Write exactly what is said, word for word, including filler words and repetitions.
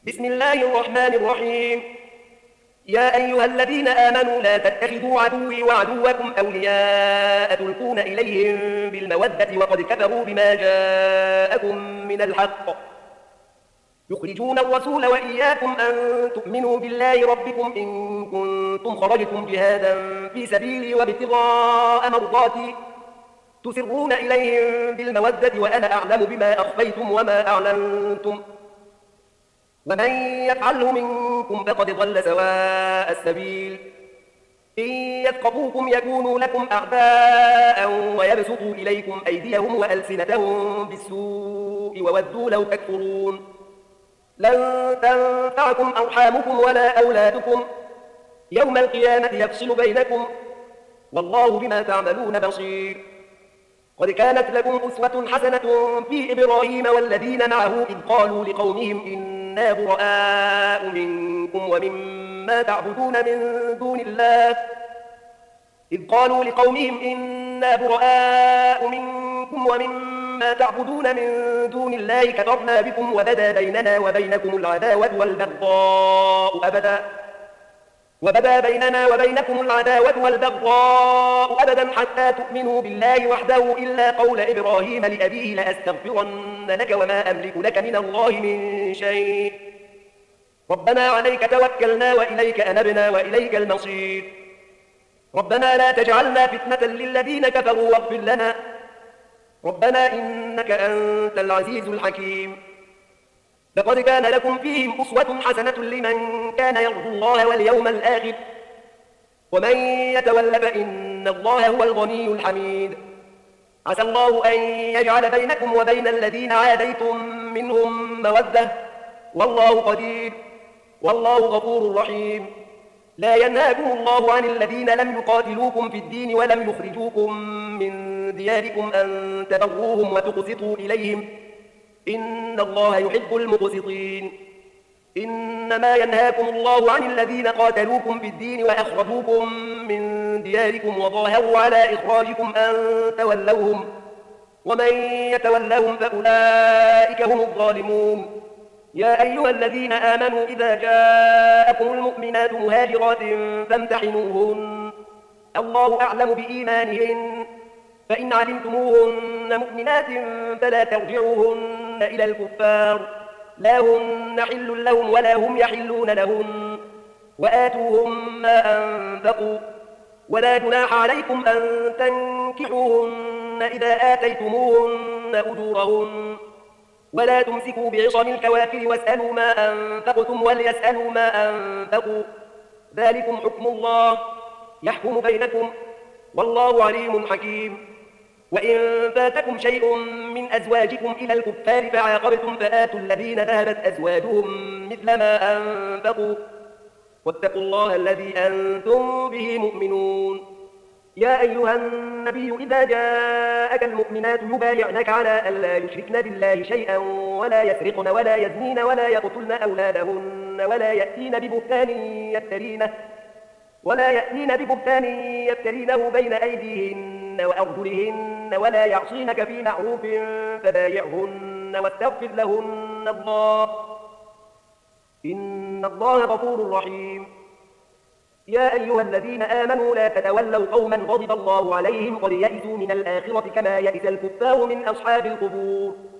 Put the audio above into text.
بسم الله الرحمن الرحيم. يا أيها الذين آمنوا لا تتخذوا عدوي وعدوكم أولياء تلقون إليهم بالمودة وقد كفروا بما جاءكم من الحق يخرجون الرسول وإياكم أن تؤمنوا بالله ربكم إن كنتم خرجتم جهادا في سبيلي وابتغاء مرضاتي تسرون إليهم بالمودة وأنا أعلم بما أخفيتم وما أعلنتم ومن يفعله منكم فقد ضل سواء السبيل إن يثقفوكم يكونوا لكم أعداء ويبسطوا إليكم أيديهم وألسنتهم بالسوء وودوا لو تكفرون لن تنفعكم أرحامكم ولا أولادكم يوم القيامة يفصل بينكم والله بما تعملون بصير. قد كانت لكم أسوة حسنة في إبراهيم والذين معه إذ قالوا لقومهم إنا براء منكم ومما تعبدون من دون الله إذ قالوا لقومهم إنا براء منكم ومما تعبدون من دون الله كفرنا بكم وبدا بيننا وبينكم العداوة والبغضاء أبدا وبدا بيننا وبينكم العداوة والبغضاء أبدا حتى تؤمنوا بالله وحده إلا قول إبراهيم لأبيه لأستغفرن لك وما أملك لك من الله من شيء ربنا عليك توكلنا وإليك أنبنا وإليك المصير ربنا لا تجعلنا فتنة للذين كفروا واغفر لنا ربنا إنك أنت العزيز الحكيم. لقد كان لكم فيهم أسوة حسنة لمن كان يرجو الله واليوم الآخر ومن يتول فإن الله هو الغني الحميد. عسى الله أن يجعل بينكم وبين الذين عاديتم منهم مودة والله قدير والله غفور رحيم. لا ينهاكم الله عن الذين لم يقاتلوكم في الدين ولم يخرجوكم من دياركم أن تبروهم وتقسطوا إليهم إن الله يحب المقسطين. إنما ينهاكم الله عن الذين قاتلوكم في الدين وأخرجوكم من دياركم وظاهروا على إخراجكم أن تولوهم ومن يتولهم فأولئك هم الظالمون. يا أيها الذين آمنوا إذا جاءكم المؤمنات مهاجرات فامتحنوهن الله أعلم بإيمانهن فإن علمتموهن مؤمنات فلا ترجعوهن إلى الكفار لا هن حل لهم ولا هم يحلون لهن وآتوهم ما أنفقوا ولا جناح عليكم أن تنكحوهن إذا آتيتموهن أجورهن ولا تمسكوا بعصم الكوافر واسألوا ما أنفقتم وليسألوا ما أنفقوا ذلكم حكم الله يحكم بينكم والله عليم حكيم. وإن فاتكم شيء من أزواجكم إلى الكفار فعاقبتم فآتوا الذين ذهبت أزواجهم مثل ما أنفقوا واتقوا الله الذي أنتم به مؤمنون. يا أيها النبي إذا جاءك المؤمنات يبايعنك على ألا يشركن بالله شيئا ولا يسرقن ولا يزنين ولا يقتلن أولادهن ولا يأتين ببهتان يفترينه ولا يأتين ببهتان يفترينه بين أيديهن وأرجلهن ولا يعصينك في معروف فبايعهن واستغفر لهن الله إن الله غفور رحيم. يا أيها الذين آمنوا لا تتولوا قوما غضب الله عليهم قد يئسوا من الآخرة كما يئس الكفار من أصحاب القبور